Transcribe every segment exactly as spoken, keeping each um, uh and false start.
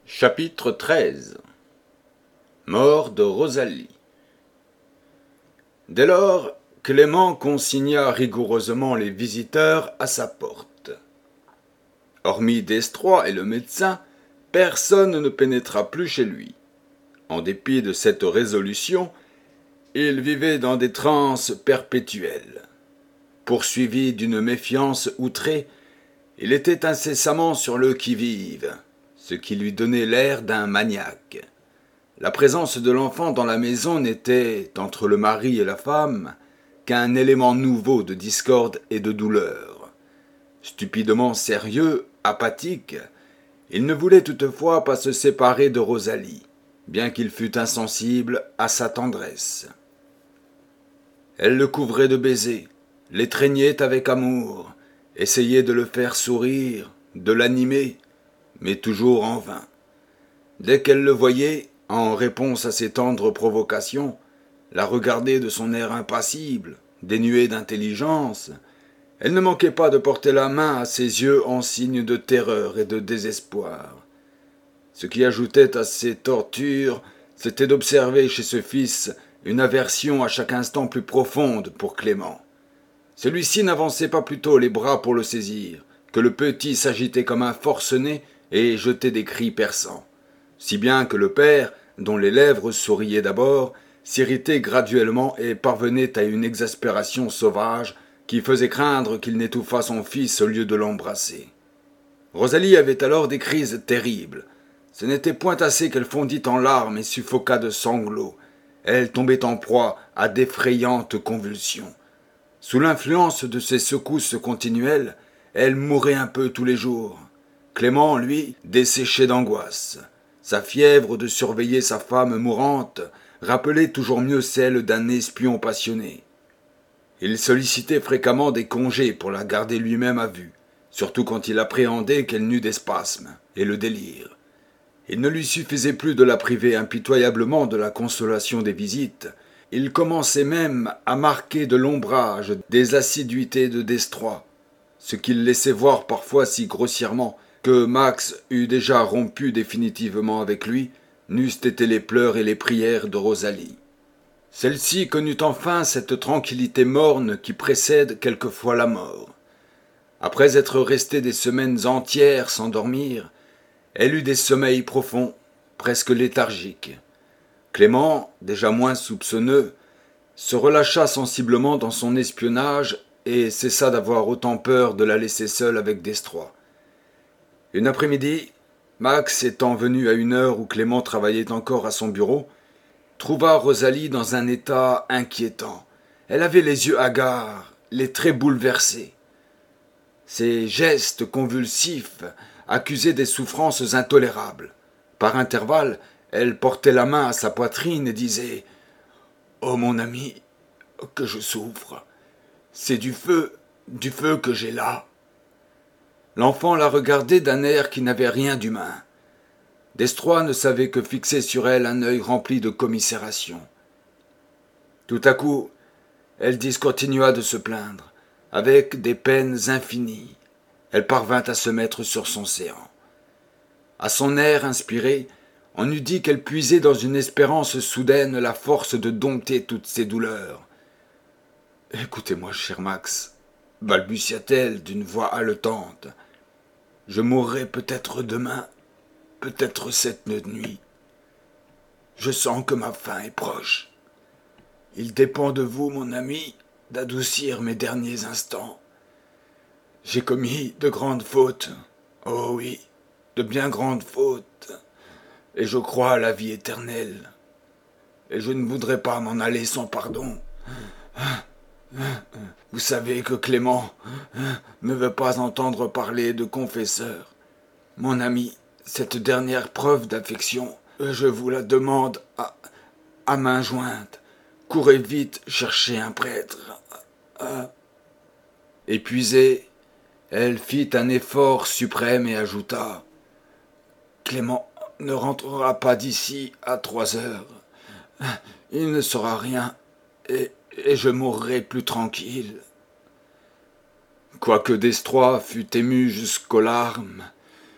Chapitre treize. Mort de Rosalie. Dès lors, Clément consigna rigoureusement les visiteurs à sa porte. Hormis Destrois et le médecin, personne ne pénétra plus chez lui. En dépit de cette résolution, il vivait dans des transes perpétuelles. Poursuivi d'une méfiance outrée, il était incessamment sur le qui-vive, ce qui lui donnait l'air d'un maniaque. La présence de l'enfant dans la maison n'était, entre le mari et la femme, qu'un élément nouveau de discorde et de douleur. Stupidement sérieux, apathique, il ne voulait toutefois pas se séparer de Rosalie, bien qu'il fût insensible à sa tendresse. Elle le couvrait de baisers, l'étreignait avec amour, essayait de le faire sourire, de l'animer, mais toujours en vain. Dès qu'elle le voyait, en réponse à ses tendres provocations, la regardait de son air impassible, dénué d'intelligence, elle ne manquait pas de porter la main à ses yeux en signe de terreur et de désespoir. Ce qui ajoutait à ces tortures, c'était d'observer chez ce fils une aversion à chaque instant plus profonde pour Clément. Celui-ci n'avançait pas plutôt les bras pour le saisir, que le petit s'agitait comme un forcené et jetait des cris perçants, si bien que le père, dont les lèvres souriaient d'abord, s'irritait graduellement et parvenait à une exaspération sauvage qui faisait craindre qu'il n'étouffât son fils au lieu de l'embrasser. Rosalie avait alors des crises terribles. Ce n'était point assez qu'elle fondit en larmes et suffoqua de sanglots. Elle tombait en proie à d'effrayantes convulsions. Sous l'influence de ces secousses continuelles, elle mourait un peu tous les jours. Clément, lui, desséchait d'angoisse. Sa fièvre de surveiller sa femme mourante rappelait toujours mieux celle d'un espion passionné. Il sollicitait fréquemment des congés pour la garder lui-même à vue, surtout quand il appréhendait qu'elle n'eût des spasmes et le délire. Il ne lui suffisait plus de la priver impitoyablement de la consolation des visites. Il commençait même à marquer de l'ombrage des assiduités de Destrois, ce qu'il laissait voir parfois si grossièrement que Max eût déjà rompu définitivement avec lui, n'eussent été les pleurs et les prières de Rosalie. Celle-ci connut enfin cette tranquillité morne qui précède quelquefois la mort. Après être restée des semaines entières sans dormir, elle eut des sommeils profonds, presque léthargiques. Clément, déjà moins soupçonneux, se relâcha sensiblement dans son espionnage et cessa d'avoir autant peur de la laisser seule avec Destrois. Une après-midi, Max étant venu à une heure où Clément travaillait encore à son bureau, trouva Rosalie dans un état inquiétant. Elle avait les yeux hagards, les traits bouleversés. Ses gestes convulsifs accusaient des souffrances intolérables. Par intervalles, elle portait la main à sa poitrine et disait « Oh mon ami, que je souffre. C'est du feu, du feu que j'ai là. » L'enfant la regardait d'un air qui n'avait rien d'humain. Destrois ne savait que fixer sur elle un œil rempli de commisération. Tout à coup, elle discontinua de se plaindre, avec des peines infinies. Elle parvint à se mettre sur son séant. À son air inspiré, on eût dit qu'elle puisait dans une espérance soudaine la force de dompter toutes ses douleurs. « Écoutez-moi, cher Max, » balbutia-t-elle d'une voix haletante. « Je mourrai peut-être demain, peut-être cette nuit. Je sens que ma fin est proche. Il dépend de vous, mon ami, d'adoucir mes derniers instants. J'ai commis de grandes fautes, oh oui, de bien grandes fautes, et je crois à la vie éternelle. Et je ne voudrais pas m'en aller sans pardon. Vous savez que Clément ne veut pas entendre parler de confesseur. Mon ami, cette dernière preuve d'affection, je vous la demande à, à main jointe. Courez vite chercher un prêtre. » Épuisée, elle fit un effort suprême et ajouta « Clément ne rentrera pas d'ici à trois heures. Il ne saura rien et, et je mourrai plus tranquille. » Quoique Destrois fût ému jusqu'aux larmes,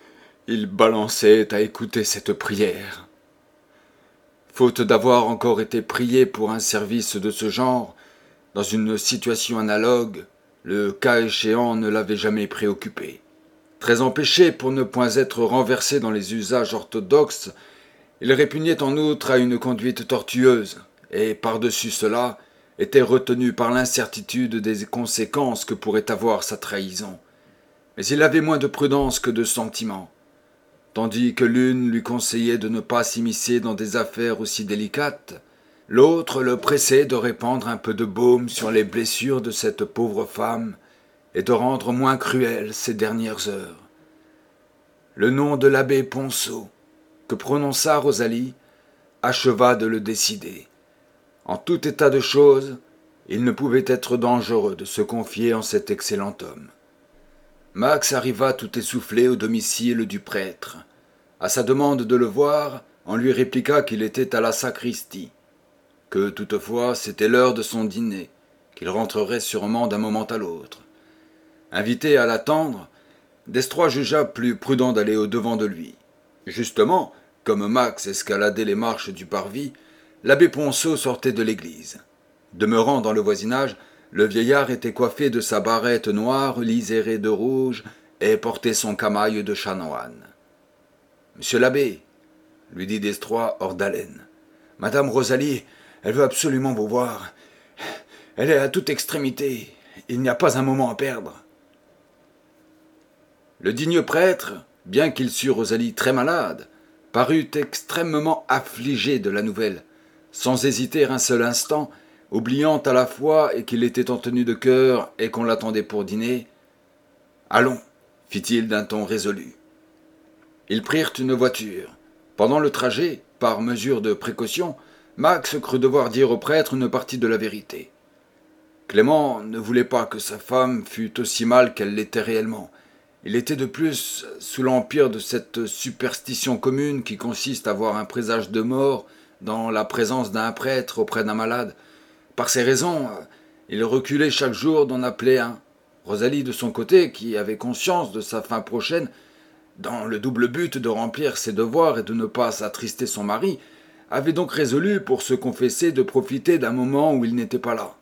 Il balançait à écouter cette prière. Faute d'avoir encore été prié pour un service de ce genre, dans une situation analogue, le cas échéant ne l'avait jamais préoccupé. Très empêché pour ne point être renversé dans les usages orthodoxes, il répugnait en outre à une conduite tortueuse, et par-dessus cela était retenu par l'incertitude des conséquences que pourrait avoir sa trahison. Mais il avait moins de prudence que de sentiment. Tandis que l'une lui conseillait de ne pas s'immiscer dans des affaires aussi délicates, l'autre le pressait de répandre un peu de baume sur les blessures de cette pauvre femme et de rendre moins cruelles ses dernières heures. Le nom de l'abbé Ponceau, que prononça Rosalie, acheva de le décider. En tout état de choses, il ne pouvait être dangereux de se confier en cet excellent homme. Max arriva tout essoufflé au domicile du prêtre. À sa demande de le voir, on lui répliqua qu'il était à la sacristie, que toutefois c'était l'heure de son dîner, qu'il rentrerait sûrement d'un moment à l'autre. Invité à l'attendre, Destrois jugea plus prudent d'aller au-devant de lui. Justement, comme Max escaladait les marches du parvis, l'abbé Ponceau sortait de l'église. Demeurant dans le voisinage, le vieillard était coiffé de sa barrette noire lisérée de rouge et portait son camail de chanoine. « Monsieur l'abbé, » lui dit Destrois hors d'haleine, « Madame Rosalie, elle veut absolument vous voir. Elle est à toute extrémité. Il n'y a pas un moment à perdre. » Le digne prêtre, bien qu'il sût Rosalie très malade, parut extrêmement affligé de la nouvelle, sans hésiter un seul instant, oubliant à la fois et qu'il était en tenue de cœur et qu'on l'attendait pour dîner. « Allons, fit-il d'un ton résolu. Ils prirent une voiture. Pendant le trajet, par mesure de précaution, Max crut devoir dire au prêtre une partie de la vérité. Clément ne voulait pas que sa femme fût aussi mal qu'elle l'était réellement. Il était de plus sous l'empire de cette superstition commune qui consiste à voir un présage de mort dans la présence d'un prêtre auprès d'un malade. Par ces raisons, il reculait chaque jour d'en appeler un. Rosalie, de son côté, qui avait conscience de sa fin prochaine, dans le double but de remplir ses devoirs et de ne pas attrister son mari, avait donc résolu, pour se confesser, de profiter d'un moment où il n'était pas là.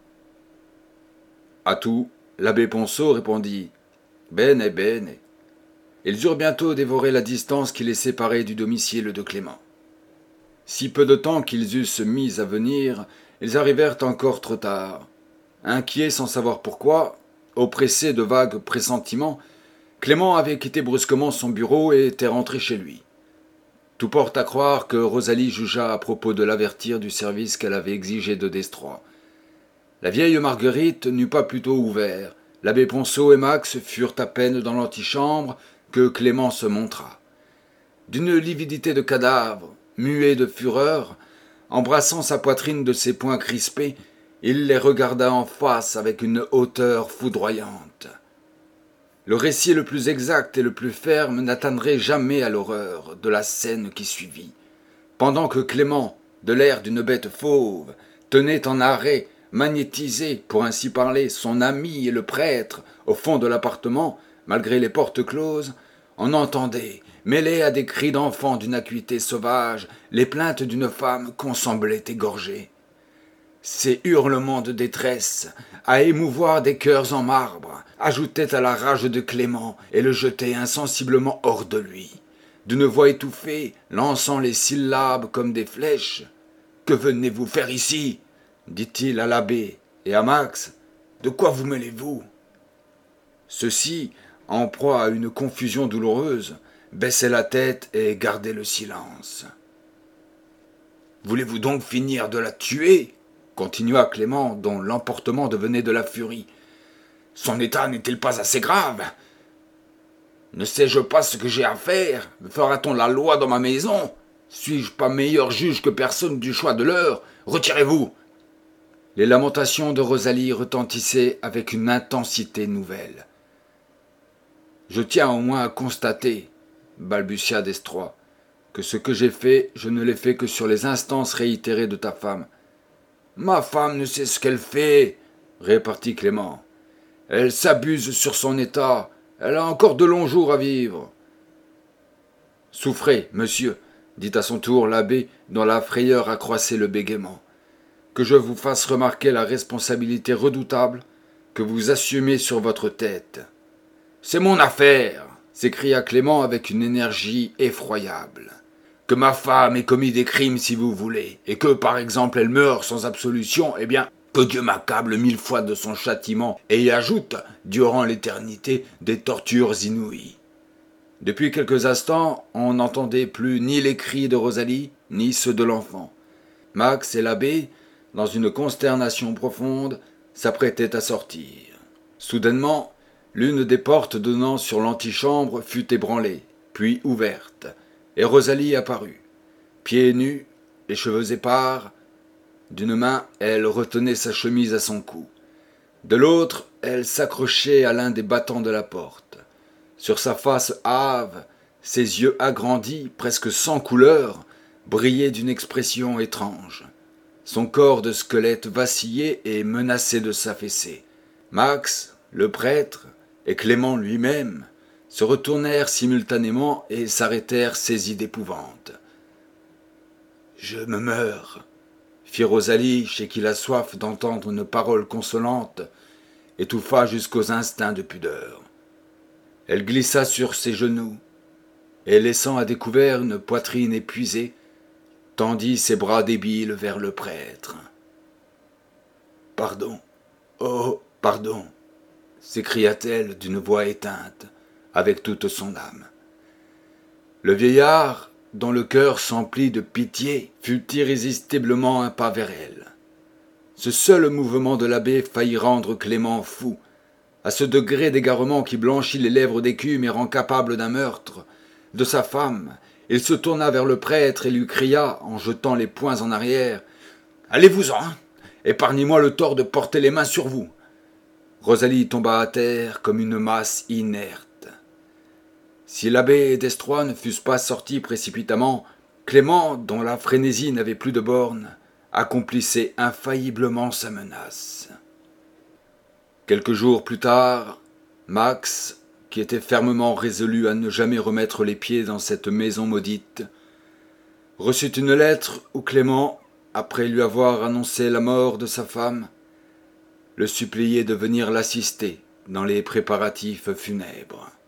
À tout, l'abbé Ponceau répondit « Bene, bene ». Ils eurent bientôt dévoré la distance qui les séparait du domicile de Clément. Si peu de temps qu'ils eussent mis à venir, ils arrivèrent encore trop tard. Inquiet sans savoir pourquoi, oppressé de vagues pressentiments, Clément avait quitté brusquement son bureau et était rentré chez lui. Tout porte à croire que Rosalie jugea à propos de l'avertir du service qu'elle avait exigé de Destrois. La vieille Marguerite n'eut pas plutôt ouvert. L'abbé Ponceau et Max furent à peine dans l'antichambre que Clément se montra. D'une lividité de cadavre, muet de fureur, embrassant sa poitrine de ses poings crispés, il les regarda en face avec une hauteur foudroyante. Le récit le plus exact et le plus ferme n'atteindrait jamais à l'horreur de la scène qui suivit. Pendant que Clément, de l'air d'une bête fauve, tenait en arrêt, magnétisé, pour ainsi parler, son ami et le prêtre, au fond de l'appartement, malgré les portes closes, on entendait, mêlées à des cris d'enfants d'une acuité sauvage, les plaintes d'une femme qu'on semblait égorger. Ces hurlements de détresse, à émouvoir des cœurs en marbre, ajoutaient à la rage de Clément et le jetaient insensiblement hors de lui. D'une voix étouffée, lançant les syllabes comme des flèches, « Que venez-vous faire ici ?» dit-il à l'abbé et à Max. « De quoi vous mêlez-vous » Ceux-ci, en proie à une confusion douloureuse, baissaient la tête et gardaient le silence. « Voulez-vous donc finir de la tuer ?» continua Clément, dont l'emportement devenait de la furie. « Son état n'est-il pas assez grave ? Ne sais-je pas ce que j'ai à faire ? Fera-t-on la loi dans ma maison ? Suis-je pas meilleur juge que personne du choix de l'heure ? Retirez-vous » Les lamentations de Rosalie retentissaient avec une intensité nouvelle. « Je tiens au moins à constater, » balbutia Destrois, « que ce que j'ai fait, je ne l'ai fait que sur les instances réitérées de ta femme. »« Ma femme ne sait ce qu'elle fait, » répartit Clément. « Elle s'abuse sur son état, elle a encore de longs jours à vivre. » Souffrez, monsieur, dit à son tour l'abbé, dont la frayeur accroissait le bégaiement. Que je vous fasse remarquer la responsabilité redoutable que vous assumez sur votre tête. C'est mon affaire, s'écria Clément avec une énergie effroyable. Que ma femme ait commis des crimes si vous voulez, et que, par exemple, elle meure sans absolution, eh bien, que Dieu m'accable mille fois de son châtiment et y ajoute, durant l'éternité, des tortures inouïes. Depuis quelques instants, on n'entendait plus ni les cris de Rosalie, ni ceux de l'enfant. Max et l'abbé, dans une consternation profonde, s'apprêtaient à sortir. Soudainement, l'une des portes donnant sur l'antichambre fut ébranlée, puis ouverte, et Rosalie apparut. Pieds nus, les cheveux épars, d'une main, elle retenait sa chemise à son cou. De l'autre, elle s'accrochait à l'un des battants de la porte. Sur sa face hâve, ses yeux agrandis, presque sans couleur, brillaient d'une expression étrange. Son corps de squelette vacillait et menaçait de s'affaisser. Max, le prêtre, et Clément lui-même se retournèrent simultanément et s'arrêtèrent saisis d'épouvante. « Je me meurs !» fit Rosalie, chez qui la soif d'entendre une parole consolante étouffa jusqu'aux instincts de pudeur. Elle glissa sur ses genoux, et laissant à découvert une poitrine épuisée, tendit ses bras débiles vers le prêtre. « Pardon, oh, pardon !» s'écria-t-elle d'une voix éteinte, avec toute son âme. Le vieillard, dont le cœur s'emplit de pitié, fut irrésistiblement un pas vers elle. Ce seul mouvement de l'abbé faillit rendre Clément fou, à ce degré d'égarement qui blanchit les lèvres d'écume et rend capable d'un meurtre. De sa femme, il se tourna vers le prêtre et lui cria, en jetant les poings en arrière, « Allez-vous-en, épargnez-moi le tort de porter les mains sur vous !» Rosalie tomba à terre comme une masse inerte. Si l'abbé et Destrois ne fussent pas sortis précipitamment, Clément, dont la frénésie n'avait plus de bornes, accomplissait infailliblement sa menace. Quelques jours plus tard, Max, qui était fermement résolu à ne jamais remettre les pieds dans cette maison maudite, reçut une lettre où Clément, après lui avoir annoncé la mort de sa femme, le suppliait de venir l'assister dans les préparatifs funèbres.